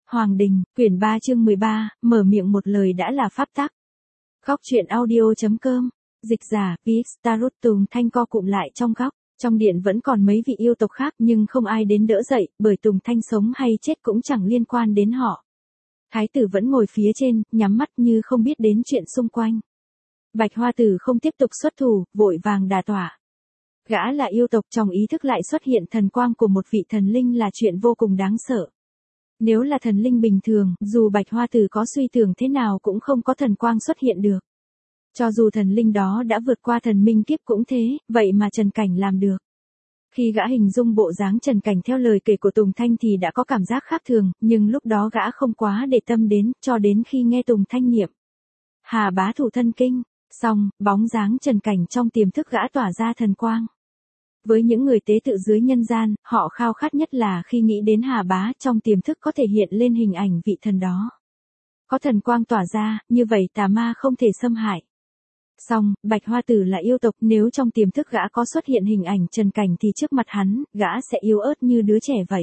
Hoàng Đình, quyển 3 chương 13, mở miệng một lời đã là pháp tắc. Góc truyện audio.com, dịch giả, Starut Tùng Thanh co cụm lại trong góc. Trong điện vẫn còn mấy vị yêu tộc khác nhưng không ai đến đỡ dậy, bởi Tùng Thanh sống hay chết cũng chẳng liên quan đến họ. Thái tử vẫn ngồi phía trên, nhắm mắt như không biết đến chuyện xung quanh. Bạch Hoa Tử không tiếp tục xuất thủ, vội vàng đả tỏa. Gã là yêu tộc, trong ý thức lại xuất hiện thần quang của một vị thần linh là chuyện vô cùng đáng sợ. Nếu là thần linh bình thường, dù Bạch Hoa Tử có suy tưởng thế nào cũng không có thần quang xuất hiện được. Cho dù thần linh đó đã vượt qua thần minh kiếp cũng thế, vậy mà Trần Cảnh làm được. Khi gã hình dung bộ dáng Trần Cảnh theo lời kể của Tùng Thanh thì đã có cảm giác khác thường, nhưng lúc đó gã không quá để tâm đến, cho đến khi nghe Tùng Thanh niệm Hà Bá Thủ Thân Kinh, xong, bóng dáng Trần Cảnh trong tiềm thức gã tỏa ra thần quang. Với những người tế tự dưới nhân gian, họ khao khát nhất là khi nghĩ đến Hà Bá trong tiềm thức có thể hiện lên hình ảnh vị thần đó. Có thần quang tỏa ra, như vậy tà ma không thể xâm hại. Xong, Bạch Hoa Tử là yêu tộc, nếu trong tiềm thức gã có xuất hiện hình ảnh Trần Cảnh thì trước mặt hắn, gã sẽ yếu ớt như đứa trẻ vậy.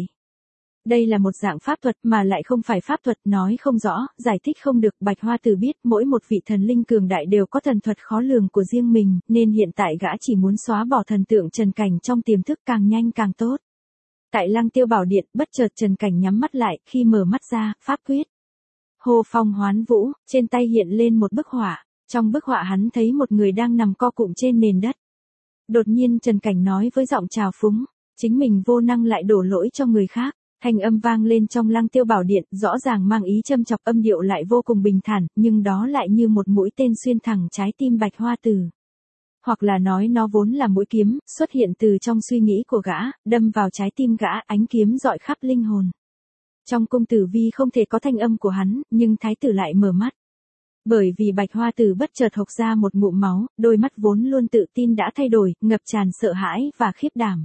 Đây là một dạng pháp thuật mà lại không phải pháp thuật, nói không rõ, giải thích không được. Bạch Hoa Tử biết mỗi một vị thần linh cường đại đều có thần thuật khó lường của riêng mình, nên hiện tại gã chỉ muốn xóa bỏ thần tượng Trần Cảnh trong tiềm thức càng nhanh càng tốt. Tại Lăng Tiêu Bảo Điện, bất chợt Trần Cảnh nhắm mắt lại, khi mở mắt ra, pháp quyết. Hô phong hoán vũ, trên tay hiện lên một bức họa. Trong bức họa hắn thấy một người đang nằm co cụm trên nền đất. Đột nhiên Trần Cảnh nói với giọng trào phúng, chính mình vô năng lại đổ lỗi cho người khác. Thanh âm vang lên trong Lăng Tiêu Bảo Điện, rõ ràng mang ý châm chọc, âm điệu lại vô cùng bình thản, nhưng đó lại như một mũi tên xuyên thẳng trái tim Bạch Hoa Tử. Hoặc là nói nó vốn là mũi kiếm, xuất hiện từ trong suy nghĩ của gã, đâm vào trái tim gã, ánh kiếm rọi khắp linh hồn. Trong cung tử vi không thể có thanh âm của hắn, nhưng thái tử lại mở mắt. Bởi vì Bạch Hoa Tử bất chợt hộc ra một ngụm máu, đôi mắt vốn luôn tự tin đã thay đổi, ngập tràn sợ hãi và khiếp đảm.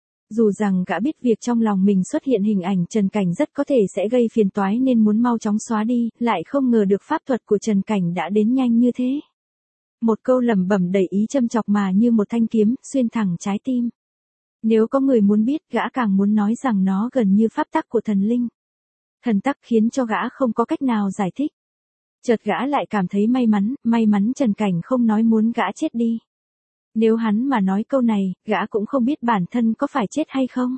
Dù rằng gã biết việc trong lòng mình xuất hiện hình ảnh Trần Cảnh rất có thể sẽ gây phiền toái nên muốn mau chóng xóa đi, lại không ngờ được pháp thuật của Trần Cảnh đã đến nhanh như thế. Một câu lẩm bẩm đầy ý châm chọc mà như một thanh kiếm, xuyên thẳng trái tim. Nếu có người muốn biết, gã càng muốn nói rằng nó gần như pháp tắc của thần linh. Thần tắc khiến cho gã không có cách nào giải thích. Chợt gã lại cảm thấy may mắn Trần Cảnh không nói muốn gã chết đi. Nếu hắn mà nói câu này, gã cũng không biết bản thân có phải chết hay không.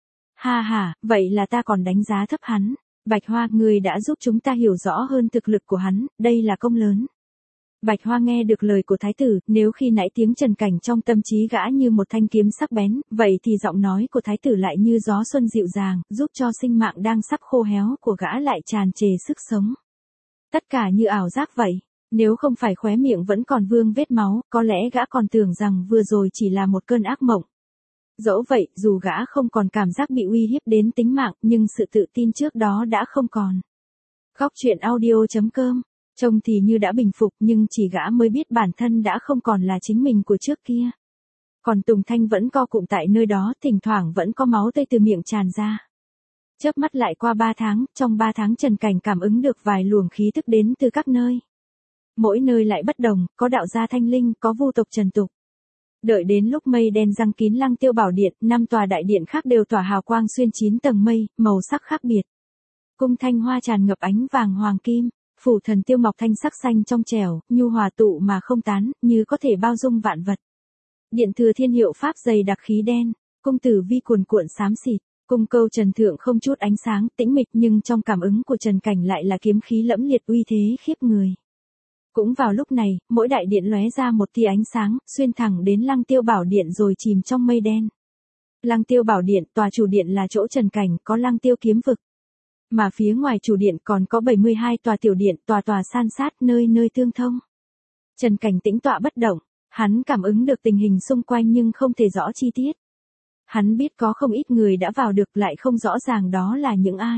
Ha, vậy là ta còn đánh giá thấp hắn. Bạch Hoa, người đã giúp chúng ta hiểu rõ hơn thực lực của hắn, đây là công lớn. Bạch Hoa nghe được lời của thái tử, nếu khi nãy tiếng Trần Cảnh trong tâm trí gã như một thanh kiếm sắc bén, vậy thì giọng nói của thái tử lại như gió xuân dịu dàng, giúp cho sinh mạng đang sắp khô héo của gã lại tràn trề sức sống. Tất cả như ảo giác vậy. Nếu không phải khóe miệng vẫn còn vương vết máu, có lẽ gã còn tưởng rằng vừa rồi chỉ là một cơn ác mộng. Dẫu vậy, dù gã không còn cảm giác bị uy hiếp đến tính mạng, nhưng sự tự tin trước đó đã không còn. Góc truyện audio.com, trông thì như đã bình phục nhưng chỉ gã mới biết bản thân đã không còn là chính mình của trước kia. Còn Tùng Thanh vẫn co cụm tại nơi đó, thỉnh thoảng vẫn có máu tươi từ miệng tràn ra. Chớp mắt lại qua 3 tháng, trong 3 tháng Trần Cảnh cảm ứng được vài luồng khí tức đến từ các nơi. Mỗi nơi lại bất đồng, có đạo gia thanh linh, có vu tộc trần tục. Đợi đến lúc mây đen giăng kín Lăng Tiêu Bảo Điện, 5 tòa đại điện khác đều tỏa hào quang xuyên 9 tầng mây, màu sắc khác biệt. Cung thanh hoa tràn ngập ánh vàng hoàng kim, phủ thần tiêu mọc thanh sắc xanh trong trẻo, nhu hòa tụ mà không tán, như có thể bao dung vạn vật. Điện thừa thiên hiệu pháp dày đặc khí đen, cung tử vi cuồn cuộn xám xịt. Cung câu trần thượng không chút ánh sáng, tĩnh mịch nhưng trong cảm ứng của Trần Cảnh lại là kiếm khí lẫm liệt uy thế khiếp người. Cũng vào lúc này, mỗi đại điện lóe ra một tia ánh sáng, xuyên thẳng đến Lăng Tiêu Bảo Điện rồi chìm trong mây đen. Lăng Tiêu Bảo Điện, tòa chủ điện là chỗ Trần Cảnh, có Lăng Tiêu kiếm vực. Mà phía ngoài chủ điện còn có 72 tòa tiểu điện, tòa san sát, nơi nơi tương thông. Trần Cảnh tĩnh tọa bất động, hắn cảm ứng được tình hình xung quanh nhưng không thể rõ chi tiết. Hắn biết có không ít người đã vào được, lại không rõ ràng đó là những ai.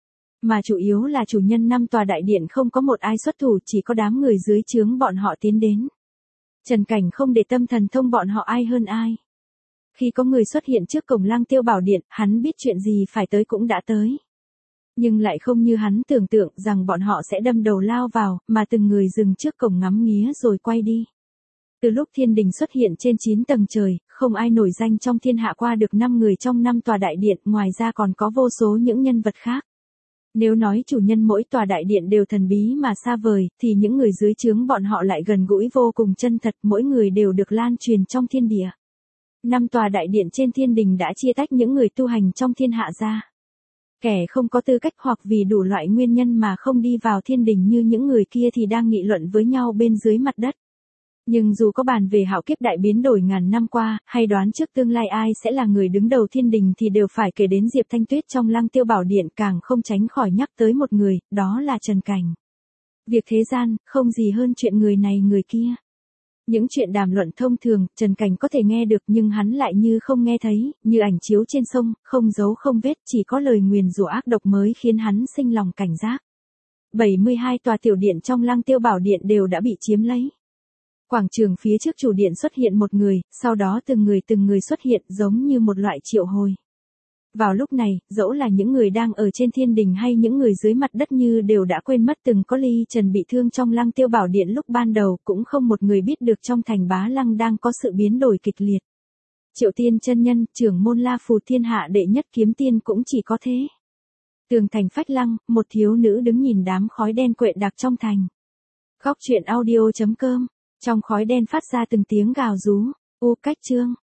Mà chủ yếu là chủ nhân 5 tòa đại điện không có một ai xuất thủ, chỉ có đám người dưới trướng bọn họ tiến đến. Trần Cảnh không để tâm thần thông bọn họ ai hơn ai. Khi có người xuất hiện trước cổng Lăng Tiêu Bảo Điện, hắn biết chuyện gì phải tới cũng đã tới. Nhưng lại không như hắn tưởng tượng rằng bọn họ sẽ đâm đầu lao vào, mà từng người dừng trước cổng ngắm nghía rồi quay đi. Từ lúc thiên đình xuất hiện trên 9 tầng trời, không ai nổi danh trong thiên hạ qua được 5 người trong 5 tòa đại điện, ngoài ra còn có vô số những nhân vật khác. Nếu nói chủ nhân mỗi tòa đại điện đều thần bí mà xa vời, thì những người dưới trướng bọn họ lại gần gũi vô cùng chân thật, mỗi người đều được lan truyền trong thiên địa. 5 tòa đại điện trên thiên đình đã chia tách những người tu hành trong thiên hạ ra. Kẻ không có tư cách hoặc vì đủ loại nguyên nhân mà không đi vào thiên đình như những người kia thì đang nghị luận với nhau bên dưới mặt đất. Nhưng dù có bàn về hạo kiếp đại biến đổi ngàn năm qua, hay đoán trước tương lai ai sẽ là người đứng đầu thiên đình thì đều phải kể đến Diệp Thanh Tuyết trong Lăng Tiêu Bảo Điện, càng không tránh khỏi nhắc tới một người, đó là Trần Cảnh. Việc thế gian, không gì hơn chuyện người này người kia. Những chuyện đàm luận thông thường, Trần Cảnh có thể nghe được nhưng hắn lại như không nghe thấy, như ảnh chiếu trên sông, không dấu không vết, chỉ có lời nguyền rủa ác độc mới khiến hắn sinh lòng cảnh giác. 72 tòa tiểu điện trong Lăng Tiêu Bảo Điện đều đã bị chiếm lấy. Quảng trường phía trước chủ điện xuất hiện một người, sau đó từng người xuất hiện giống như một loại triệu hồi. Vào lúc này, dẫu là những người đang ở trên thiên đình hay những người dưới mặt đất như đều đã quên mất từng có ly trần bị thương trong Lăng Tiêu Bảo Điện lúc ban đầu, cũng không một người biết được trong thành Bá Lăng đang có sự biến đổi kịch liệt. Triệu Tiên chân nhân, trưởng môn La Phù thiên hạ đệ nhất kiếm tiên cũng chỉ có thế. Tường thành Phách Lăng, một thiếu nữ đứng nhìn đám khói đen quện đặc trong thành. Góc truyện audio.com. Trong khói đen phát ra từng tiếng gào rú, u cách chương.